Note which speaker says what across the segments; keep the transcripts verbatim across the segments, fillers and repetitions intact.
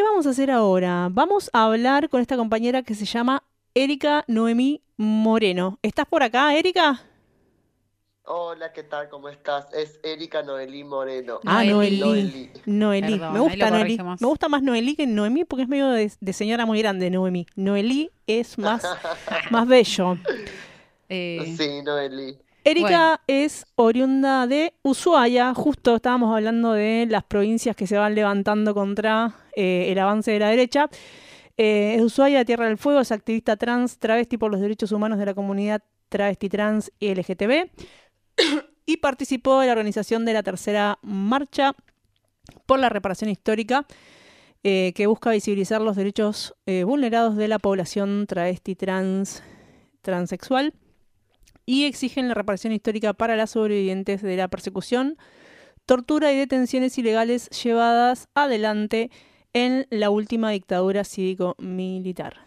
Speaker 1: vamos a hacer ahora? Vamos a hablar con esta compañera que se llama Erika Noemí Moreno. ¿Estás por acá, Erika?
Speaker 2: Hola, ¿qué tal? ¿Cómo estás? Es Erika Noelí Moreno.
Speaker 1: Ah,
Speaker 3: Noelí,
Speaker 1: Noelí.
Speaker 2: Noelí.
Speaker 1: Noelí. Me
Speaker 3: perdón, ahí lo
Speaker 1: gusta Noelí. Me
Speaker 3: corregimos.
Speaker 1: gusta más Noelí que Noemí porque es medio de, de señora muy grande, Noemí. Noelí es más, más bello.
Speaker 3: Eh,
Speaker 2: Sí, Noelí.
Speaker 3: bueno,
Speaker 1: Erika es oriunda de Ushuaia. Justo estábamos hablando de las provincias que se van levantando contra eh, el avance de la derecha. Eh, es Ushuaia, Tierra del Fuego, es activista trans, travesti por los derechos humanos de la comunidad travesti trans y L G T B y participó de la organización de la tercera marcha por la reparación histórica eh, que busca visibilizar los derechos eh, vulnerados de la población travesti trans transexual y exigen la reparación histórica para las sobrevivientes de la persecución, tortura y detenciones ilegales llevadas adelante en la última dictadura cívico-militar.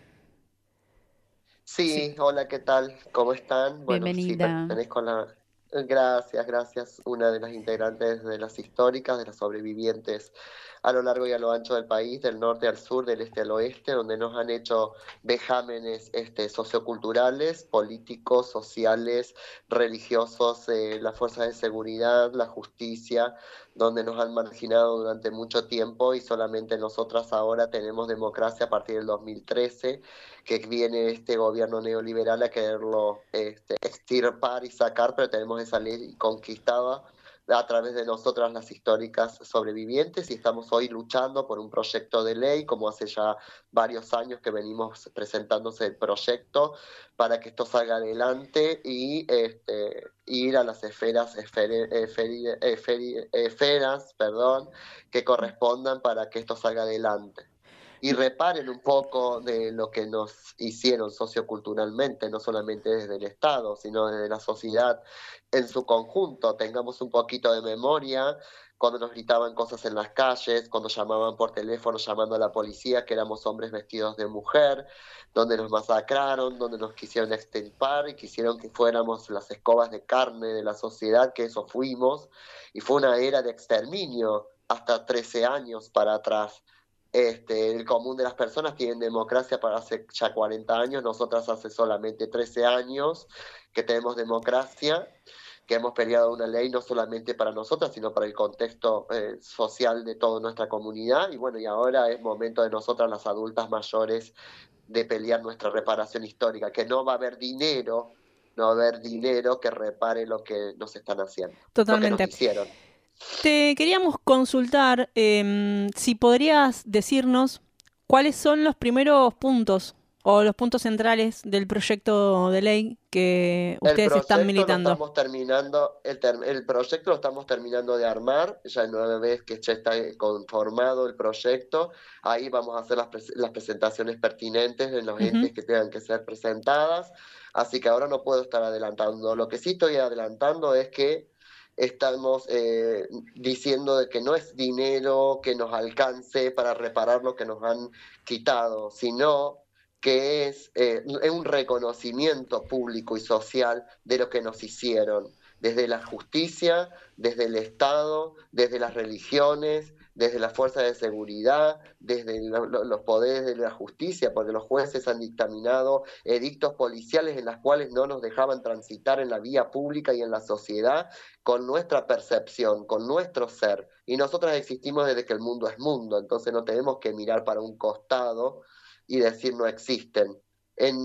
Speaker 1: Sí.
Speaker 2: Sí, hola, ¿qué tal? ¿Cómo están? Bueno, sí,
Speaker 3: bienvenida.
Speaker 2: pertenezco a la... Gracias, gracias. Una de las integrantes de las históricas, de las sobrevivientes a lo largo y a lo ancho del país, del norte al sur, del este al oeste, donde nos han hecho vejámenes este, socioculturales, políticos, sociales, religiosos, eh, las fuerzas de seguridad, la justicia, donde nos han marginado durante mucho tiempo y solamente nosotras ahora tenemos democracia a partir del dos mil trece, que viene este gobierno neoliberal a quererlo este, extirpar y sacar, pero tenemos esa ley conquistada a través de nosotras las históricas sobrevivientes y estamos hoy luchando por un proyecto de ley, como hace ya varios años que venimos presentándose el proyecto, para que esto salga adelante y este, ir a las esferas, esferi, esferi, esferi, esferas perdón, que correspondan para que esto salga adelante y reparen un poco de lo que nos hicieron socioculturalmente, no solamente desde el Estado, sino desde la sociedad en su conjunto. Tengamos un poquito de memoria cuando nos gritaban cosas en las calles, cuando llamaban por teléfono llamando a la policía que éramos hombres vestidos de mujer, donde nos masacraron, donde nos quisieron extirpar y quisieron que fuéramos las escobas de carne de la sociedad, que eso fuimos, y fue una era de exterminio hasta trece años para atrás. Este, el común de las personas tienen democracia para hace ya cuarenta años, nosotras hace solamente trece años que tenemos democracia, que hemos peleado una ley no solamente para nosotras, sino para el contexto eh, social de toda nuestra comunidad. Y bueno, y ahora es momento de nosotras las adultas mayores de pelear nuestra reparación histórica, que no va a haber dinero, no va a haber dinero que repare lo que nos están haciendo, lo que nos
Speaker 1: Totalmente.
Speaker 2: hicieron.
Speaker 1: Te queríamos consultar eh, si podrías decirnos cuáles son los primeros puntos o los puntos centrales del proyecto de ley que
Speaker 2: El
Speaker 1: ustedes están
Speaker 2: proyecto lo
Speaker 1: militando.
Speaker 2: estamos terminando, el, ter- el proyecto lo estamos terminando de armar, ya una vez que ya está conformado el proyecto, ahí vamos a hacer las, pres- las presentaciones pertinentes en los
Speaker 1: Ujú.
Speaker 2: entes que tengan que ser presentadas, así que ahora no puedo estar adelantando. Lo que sí estoy adelantando es que estamos eh, diciendo de que no es dinero que nos alcance para reparar lo que nos han quitado, sino que es eh, un reconocimiento público y social de lo que nos hicieron, desde la justicia, desde el Estado, desde las religiones, desde las fuerzas de seguridad, desde lo, lo, los poderes de la justicia, porque los jueces han dictaminado edictos policiales en los cuales no nos dejaban transitar en la vía pública y en la sociedad con nuestra percepción, con nuestro ser. Y nosotros existimos desde que el mundo es mundo, entonces no tenemos que mirar para un costado y decir no existen. En,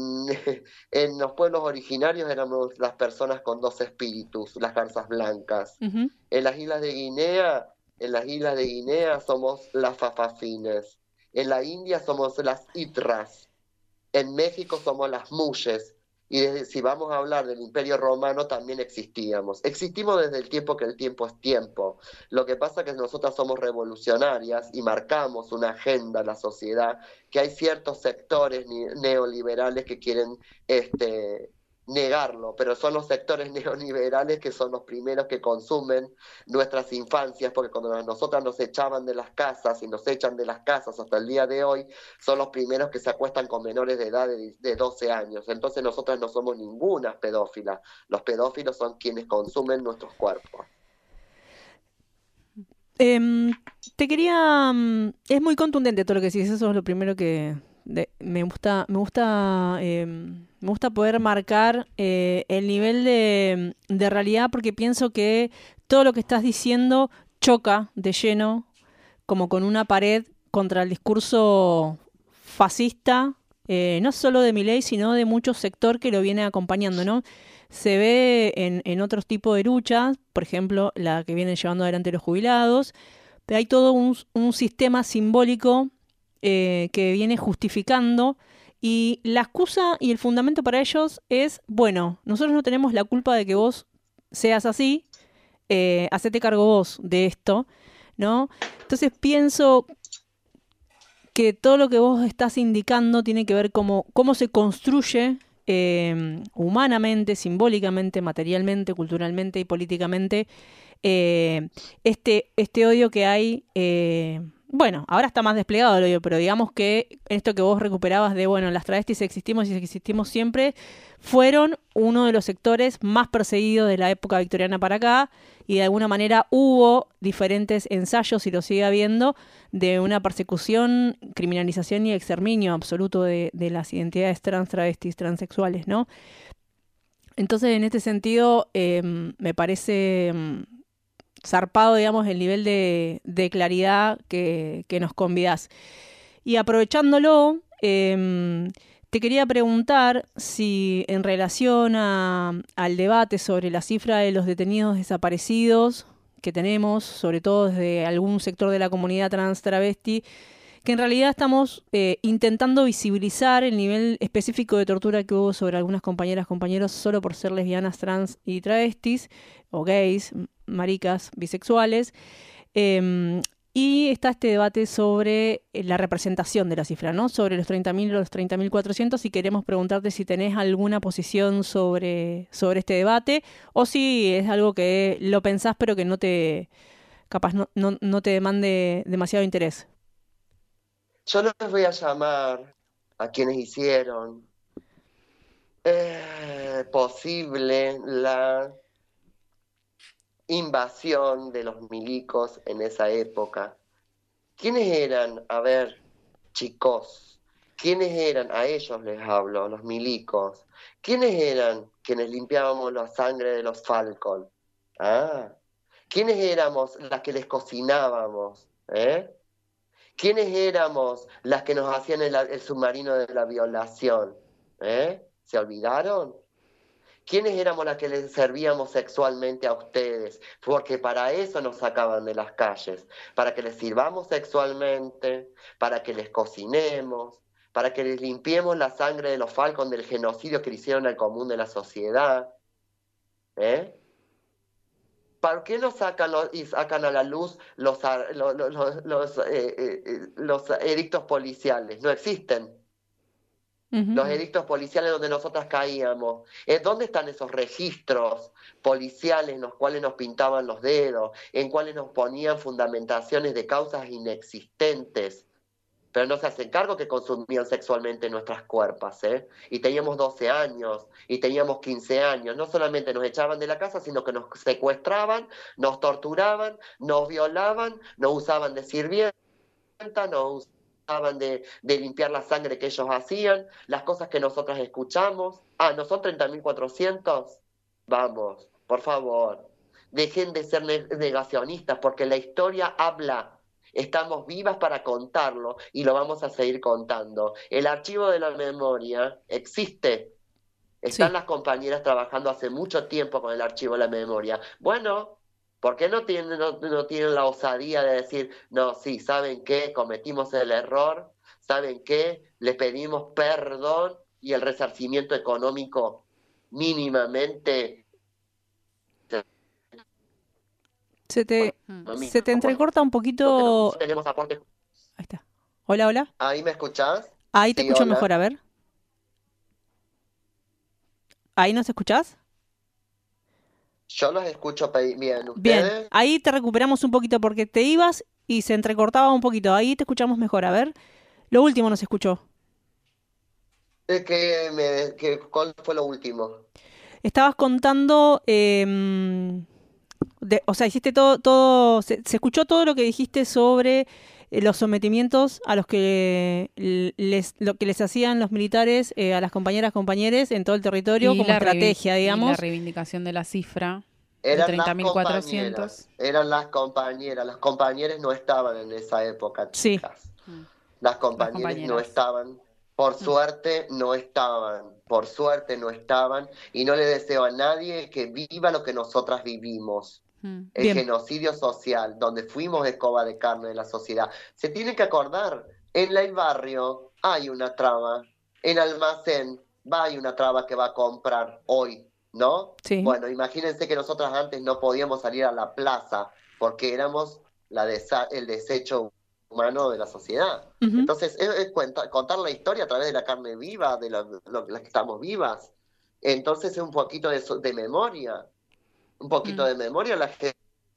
Speaker 2: en los pueblos originarios éramos las personas con dos espíritus, las garzas blancas.
Speaker 1: Ujú.
Speaker 2: En las islas de Guinea, en las islas de Guinea somos las fafafines. En la India somos las itras. En México somos las muyes. Y desde, si vamos a hablar del Imperio Romano, también existíamos. Existimos desde el tiempo que el tiempo es tiempo. Lo que pasa es que nosotras somos revolucionarias y marcamos una agenda en la sociedad, que hay ciertos sectores neoliberales que quieren este, negarlo, pero son los sectores neoliberales que son los primeros que consumen nuestras infancias, porque cuando nosotras nos echaban de las casas y nos echan de las casas hasta el día de hoy, son los primeros que se acuestan con menores de edad de, de doce años. Entonces nosotras no somos ninguna pedófila. Los pedófilos son quienes consumen nuestros cuerpos.
Speaker 1: Em, te quería... mm, Es muy contundente todo lo que decís, eso es lo primero que de- me gusta, me gusta, em, me gusta poder marcar eh, el nivel de, de realidad porque pienso que todo lo que estás diciendo choca de lleno como con una pared contra el discurso fascista, eh, no solo de Milei, sino de mucho sector que lo viene acompañando, ¿no? Se ve en, en otros tipos de luchas, por ejemplo, la que vienen llevando adelante los jubilados, pero hay todo un, un sistema simbólico eh, que viene justificando y la excusa y el fundamento para ellos es, bueno, nosotros no tenemos la culpa de que vos seas así, eh, hacete cargo vos de esto, ¿no? Entonces pienso que todo lo que vos estás indicando tiene que ver cómo, cómo se construye eh, humanamente, simbólicamente, materialmente, culturalmente y políticamente eh, este, este odio que hay. Eh, bueno, ahora está más desplegado el odio, pero digamos que esto que vos recuperabas de, bueno, las travestis existimos y existimos siempre, fueron uno de los sectores más perseguidos de la época victoriana para acá, y de alguna manera hubo diferentes ensayos, y lo sigue habiendo, de una persecución, criminalización y exterminio absoluto de, de las identidades trans, travestis, transexuales, ¿no? Entonces, en este sentido, eh, me parece mm, zarpado, digamos, el nivel de, de claridad que, que nos convidás. Y aprovechándolo, eh, te quería preguntar si en relación a, al debate sobre la cifra de los detenidos desaparecidos que tenemos, sobre todo desde algún sector de la comunidad trans travesti, que en realidad estamos eh, intentando visibilizar el nivel específico de tortura que hubo sobre algunas compañeras, compañeros, solo por ser lesbianas, trans y travestis, o gays, maricas, bisexuales. Eh, y está este debate sobre la representación de la cifra, ¿no? Sobre los treinta mil o los treinta mil cuatrocientos, y queremos preguntarte si tenés alguna posición sobre, sobre este debate, o si es algo que lo pensás pero que no te, capaz no, no, no te demande demasiado interés.
Speaker 2: Yo los voy a llamar a quienes hicieron eh, posible la invasión de los milicos en esa época. ¿Quiénes eran? A ver, chicos, ¿quiénes eran? A ellos les hablo, los milicos. ¿Quiénes eran quienes limpiábamos la sangre de los Falcon? Ah, ¿quiénes éramos las que les cocinábamos? ¿Eh? ¿Quiénes éramos las que nos hacían el, el submarino de la violación? ¿Eh? ¿Se olvidaron? ¿Quiénes éramos las que les servíamos sexualmente a ustedes? Porque para eso nos sacaban de las calles, para que les sirvamos sexualmente, para que les cocinemos, para que les limpiemos la sangre de los Falcon del genocidio que le hicieron al común de la sociedad. ¿Eh? ¿Para qué no sacan los, y sacan a la luz los, los, los, los, eh, eh, los edictos policiales? No existen.
Speaker 1: Ujú.
Speaker 2: Los edictos policiales donde nosotras caíamos. Eh, ¿Dónde están esos registros policiales en los cuales nos pintaban los dedos, en cuales nos ponían fundamentaciones de causas inexistentes? Pero no se hacen cargo que consumían sexualmente nuestras cuerpos, ¿eh? Y teníamos doce años, y teníamos quince años. No solamente nos echaban de la casa, sino que nos secuestraban, nos torturaban, nos violaban, nos usaban de sirvienta, nos usaban de, de limpiar la sangre que ellos hacían, las cosas que nosotros escuchamos. Ah, ¿no son treinta mil cuatrocientos? Vamos, por favor, dejen de ser negacionistas, porque la historia habla. Estamos vivas para contarlo y lo vamos a seguir contando. El archivo de la memoria existe. Están
Speaker 1: Sí.
Speaker 2: las compañeras trabajando hace mucho tiempo con el archivo de la memoria. Bueno, ¿por qué no tienen, no, no tienen la osadía de decir, no, sí, ¿saben qué? Cometimos el error, ¿saben qué? Les pedimos perdón y el resarcimiento económico mínimamente
Speaker 1: Se te, se te
Speaker 2: económico, por
Speaker 1: entrecorta un
Speaker 2: lo que no
Speaker 1: poquito.
Speaker 2: tenemos aportes.
Speaker 1: Ahí está. Hola, hola.
Speaker 2: ¿Ahí me escuchás?
Speaker 1: Ahí te
Speaker 2: Sí,
Speaker 1: escucho mejor,
Speaker 2: hola.
Speaker 1: a ver. ¿Ahí nos escuchás?
Speaker 2: Yo los escucho pe- bien.
Speaker 1: Bien,
Speaker 2: ¿Ustedes?
Speaker 1: ahí te recuperamos un poquito porque te ibas y se entrecortaba un poquito. Ahí te escuchamos mejor. A ver, lo último nos escuchó.
Speaker 2: Eh, ¿Qué me, qué- ¿Cuál fue lo último?
Speaker 1: Estabas contando, eh, de- o sea, hiciste todo, todo, se, se escuchó todo lo que dijiste sobre eh, los sometimientos a los que l- les, lo que les hacían los militares eh, a las compañeras, compañeros en todo el territorio
Speaker 3: Y
Speaker 1: como
Speaker 3: la, reivin-
Speaker 1: estrategia,
Speaker 3: y la
Speaker 1: digamos.
Speaker 3: reivindicación de la cifra de
Speaker 2: Eran
Speaker 3: treinta
Speaker 2: las
Speaker 3: mil cuatrocientos.
Speaker 2: compañeras, eran las compañeras, las compañeras no estaban en esa época,
Speaker 1: Sí.
Speaker 2: chicas.
Speaker 3: Mm.
Speaker 2: Las
Speaker 3: Las
Speaker 2: compañeras no
Speaker 3: compañeras.
Speaker 2: estaban, por
Speaker 3: Mm.
Speaker 2: suerte no estaban, por suerte no estaban, y no le deseo a nadie que viva lo que nosotras vivimos.
Speaker 3: Mm.
Speaker 2: El
Speaker 1: Bien.
Speaker 2: genocidio social, donde fuimos escoba de carne de la sociedad. Se tiene que acordar, en la- el barrio hay una traba, en Almacén va hay una traba que va a comprar hoy, ¿no?
Speaker 1: Sí.
Speaker 2: Bueno, imagínense que nosotras antes no podíamos salir a la plaza porque éramos la desa- el desecho humano de la sociedad.
Speaker 1: Ujú.
Speaker 2: Entonces, es, es cuenta- contar la historia a través de la carne viva, de lo- lo- las que estamos vivas. Entonces, es un poquito de, so- de memoria, un poquito
Speaker 3: Mm.
Speaker 2: de memoria la gente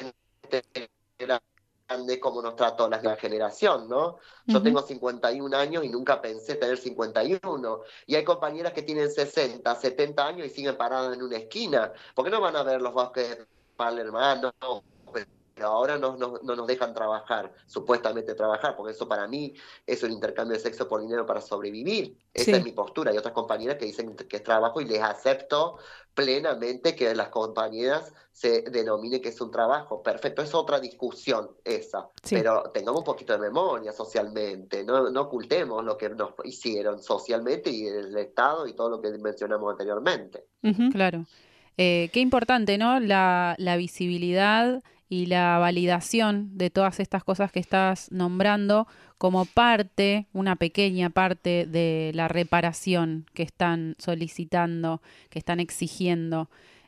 Speaker 2: grande como nos trató la, la generación, ¿no? Yo
Speaker 1: Ujú.
Speaker 2: tengo cincuenta y un años y nunca pensé tener cincuenta y uno. Y hay compañeras que tienen sesenta, setenta años y siguen paradas en una esquina. ¿Por qué no van a ver los bosques de Palermo? No, pero ahora no, no, no nos dejan trabajar, supuestamente trabajar, porque eso para mí es un intercambio de sexo por dinero para sobrevivir. Esa
Speaker 1: Sí.
Speaker 2: es mi postura. Hay otras compañeras que dicen que es trabajo y les acepto plenamente que las compañeras se denomine que es un trabajo. Perfecto, es otra discusión esa.
Speaker 1: Sí.
Speaker 2: Pero tengamos un poquito de memoria socialmente, no, no ocultemos lo que nos hicieron socialmente y el Estado y todo lo que mencionamos anteriormente.
Speaker 1: Ujú.
Speaker 3: Claro. Eh, qué importante, ¿no? La, la visibilidad y la validación de todas estas cosas que estás nombrando como parte, una pequeña parte de la reparación que están solicitando, que están exigiendo,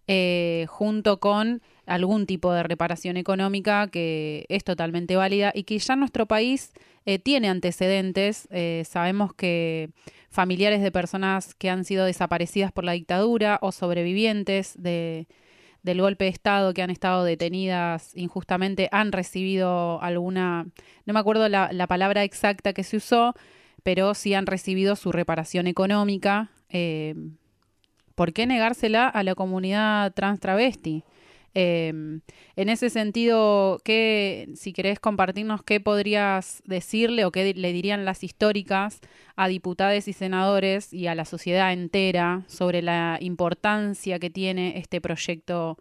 Speaker 3: eh, junto con algún tipo de reparación económica que es totalmente válida y que ya nuestro país eh, tiene antecedentes. Eh, sabemos que familiares de personas que han sido desaparecidas por la dictadura o sobrevivientes de, del golpe de Estado que han estado detenidas injustamente han recibido alguna, no me acuerdo la, la palabra exacta que se usó, pero sí han recibido su reparación económica. Eh, ¿Por qué negársela a la comunidad trans travesti? Eh, en ese sentido, ¿qué, si querés compartirnos qué podrías decirle o qué le dirían las históricas a diputados y senadores y a la sociedad entera sobre la importancia que tiene este proyecto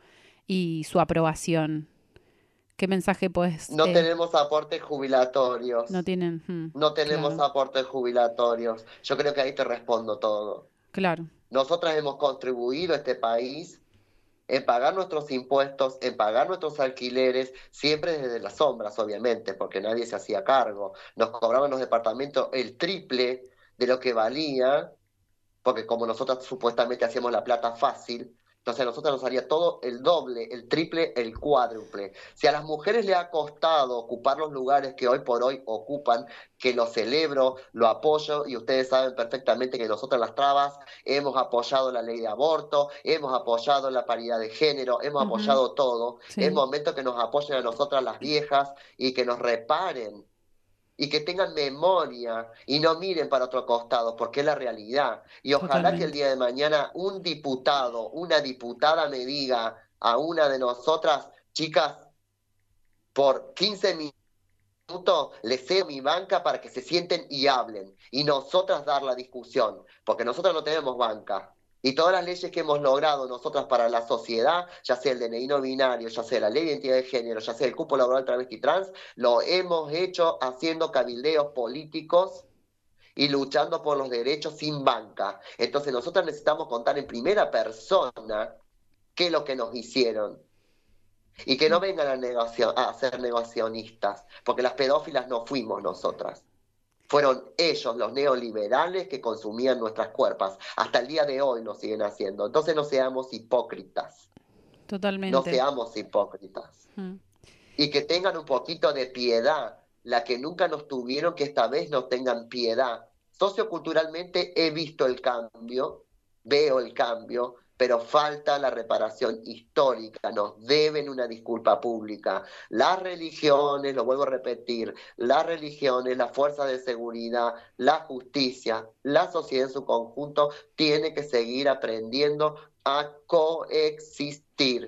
Speaker 3: y su aprobación? ¿Qué mensaje pues
Speaker 2: No
Speaker 3: eh,
Speaker 2: tenemos aportes jubilatorios,
Speaker 3: no tienen? Hmm,
Speaker 2: no tenemos
Speaker 3: claro,
Speaker 2: aportes jubilatorios. Yo creo que ahí te respondo todo.
Speaker 3: claro,
Speaker 2: Nosotras hemos contribuido a este país en pagar nuestros impuestos, en pagar nuestros alquileres, siempre desde las sombras, obviamente, porque nadie se hacía cargo. Nos cobraban los departamentos el triple de lo que valía, porque como nosotros supuestamente hacíamos la plata fácil, entonces a nosotros nos haría todo el doble, el triple, el cuádruple. Si a las mujeres le ha costado ocupar los lugares que hoy por hoy ocupan, que lo celebro, lo apoyo, y ustedes saben perfectamente que nosotros las trabas hemos apoyado la ley de aborto, hemos apoyado la paridad de género, hemos
Speaker 3: ujú,
Speaker 2: apoyado todo. Es
Speaker 3: sí,
Speaker 2: momento que nos apoyen a nosotras las viejas y que nos reparen y que tengan memoria y no miren para otro costado, porque es la realidad. Y ojalá que el
Speaker 3: totalmente.
Speaker 2: día de mañana un diputado, una diputada me diga a una de nosotras, chicas, por quince minutos les cedo mi banca para que se sienten y hablen, y nosotras dar la discusión, porque nosotras no tenemos banca. Y todas las leyes que hemos logrado nosotras para la sociedad, ya sea el D N I no binario, ya sea la ley de identidad de género, ya sea el cupo laboral travesti trans, lo hemos hecho haciendo cabildeos políticos y luchando por los derechos sin banca. Entonces nosotros necesitamos contar en primera persona qué es lo que nos hicieron. Y que no vengan a, negocio- a ser negacionistas, porque las pedófilas no fuimos nosotras. Fueron ellos, los neoliberales, que consumían nuestras cuerpos. Hasta el día de hoy lo siguen haciendo. Entonces no seamos hipócritas. No
Speaker 3: Totalmente.
Speaker 2: seamos hipócritas.
Speaker 3: Mm.
Speaker 2: Y que tengan un poquito de piedad. La que nunca nos tuvieron, que esta vez no tengan piedad. Socioculturalmente he visto el cambio, veo el cambio, pero falta la reparación histórica. Nos deben una disculpa pública. Las religiones, lo vuelvo a repetir, las religiones, la fuerza de seguridad, la justicia, la sociedad en su conjunto tiene que seguir aprendiendo a coexistir.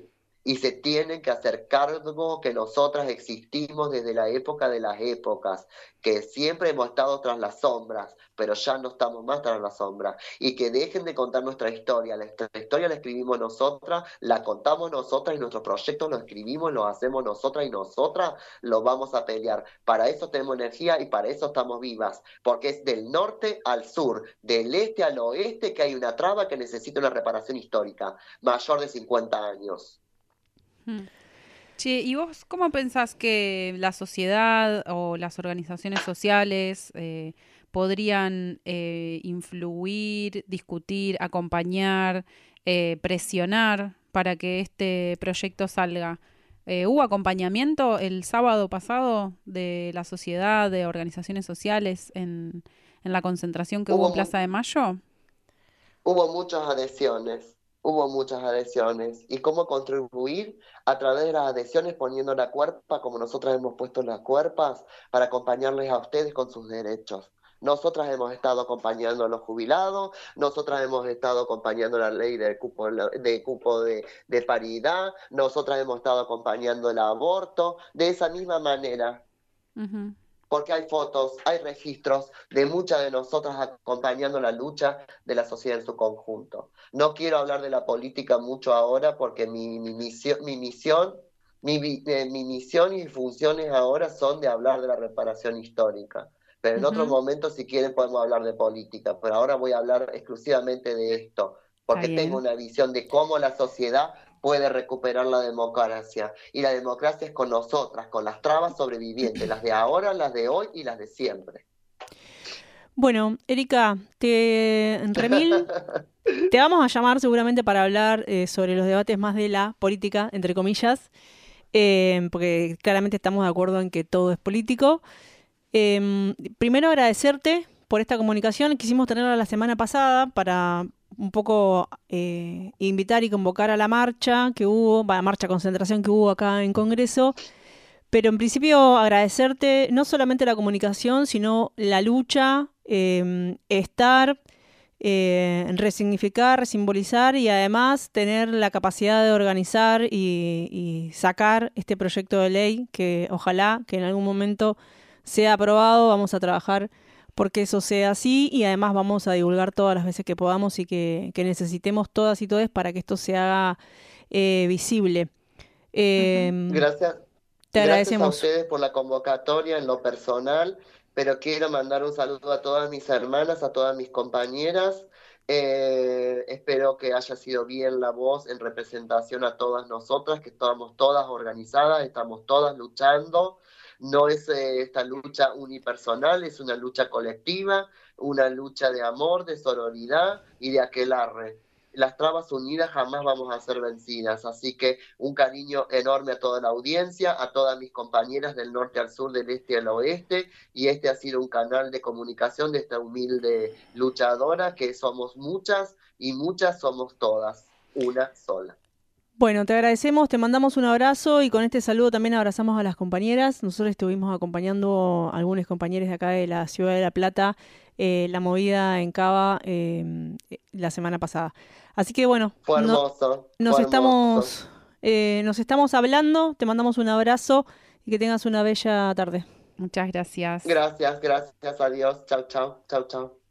Speaker 2: y se tienen que hacer cargo que nosotras existimos desde la época de las épocas, que siempre hemos estado tras las sombras, pero ya no estamos más tras las sombras, y que dejen de contar nuestra historia. Nuestra historia la escribimos nosotras, la contamos nosotras, y nuestros proyectos los escribimos, los hacemos nosotras, y nosotras los vamos a pelear. Para eso tenemos energía y para eso estamos vivas, porque es del norte al sur, del este al oeste, que hay una traba que necesita una reparación histórica mayor de cincuenta años.
Speaker 3: Hmm. Che, ¿y vos cómo pensás que la sociedad o las organizaciones sociales eh, podrían eh, influir, discutir, acompañar, eh, presionar para que este proyecto salga? Eh, ¿hubo acompañamiento el sábado pasado de la sociedad, de organizaciones sociales en, en la concentración que hubo, hubo en Plaza de Mayo?
Speaker 2: Hubo muchas adhesiones. Hubo muchas adhesiones. ¿Y cómo contribuir? A través de las adhesiones, poniendo la cuerpa, como nosotras hemos puesto las cuerpas, para acompañarles a ustedes con sus derechos. Nosotras hemos estado acompañando a los jubilados, nosotras hemos estado acompañando la ley de cupo de, cupo de, de paridad, nosotras hemos estado acompañando el aborto, de esa misma manera. Uh-huh. Porque hay fotos, hay registros de muchas de nosotras acompañando la lucha de la sociedad en su conjunto. No quiero hablar de la política mucho ahora porque mi, mi misión, mi misión, mi, eh, mi misión y funciones ahora son de hablar de la reparación histórica. Pero en uh-huh. otro momento, si quieren, podemos hablar de política. Pero ahora voy a hablar exclusivamente de esto, porque tengo una visión de cómo la sociedad puede recuperar la democracia. Y la democracia es con nosotras, con las trabas sobrevivientes, las de ahora, las de hoy y las de siempre.
Speaker 1: Bueno, Erika, te, Remil, te vamos a llamar seguramente para hablar eh, sobre los debates más de la política, entre comillas, eh, porque claramente estamos de acuerdo en que todo es político. Eh, primero agradecerte por esta comunicación. Quisimos tenerla la semana pasada para un poco eh, invitar y convocar a la marcha que hubo, a la marcha concentración que hubo acá en Congreso, pero en principio agradecerte no solamente la comunicación, sino la lucha, eh, estar, eh, resignificar, resimbolizar y además tener la capacidad de organizar y, y sacar este proyecto de ley que ojalá que en algún momento sea aprobado. Vamos a trabajar porque eso sea así y además vamos a divulgar todas las veces que podamos y que, que necesitemos todas y todes para que esto se haga eh, visible. Eh,
Speaker 2: Gracias.
Speaker 1: Te agradecemos.
Speaker 2: Gracias a ustedes por la convocatoria en lo personal, pero quiero mandar un saludo a todas mis hermanas, a todas mis compañeras. Eh, espero que haya sido bien la voz en representación a todas nosotras, que estamos todas organizadas, estamos todas luchando. No es eh, esta lucha unipersonal, es una lucha colectiva, una lucha de amor, de sororidad y de aquelarre. Las trabas unidas jamás vamos a ser vencidas, así que un cariño enorme a toda la audiencia, a todas mis compañeras del norte al sur, del este al oeste, y este ha sido un canal de comunicación de esta humilde luchadora, que somos muchas y muchas somos todas, una sola.
Speaker 1: Bueno, te agradecemos, te mandamos un abrazo y con este saludo también abrazamos a las compañeras. Nosotros estuvimos acompañando a algunos compañeros de acá de la Ciudad de La Plata, eh, la movida en Cava eh, la semana pasada. Así que bueno,
Speaker 2: fue hermoso,
Speaker 1: no, nos
Speaker 2: fue
Speaker 1: estamos
Speaker 2: hermoso.
Speaker 1: Eh, nos estamos hablando, te mandamos un abrazo y que tengas una bella tarde.
Speaker 3: Muchas gracias.
Speaker 2: Gracias, gracias, adiós, chau, chau, chau, chau.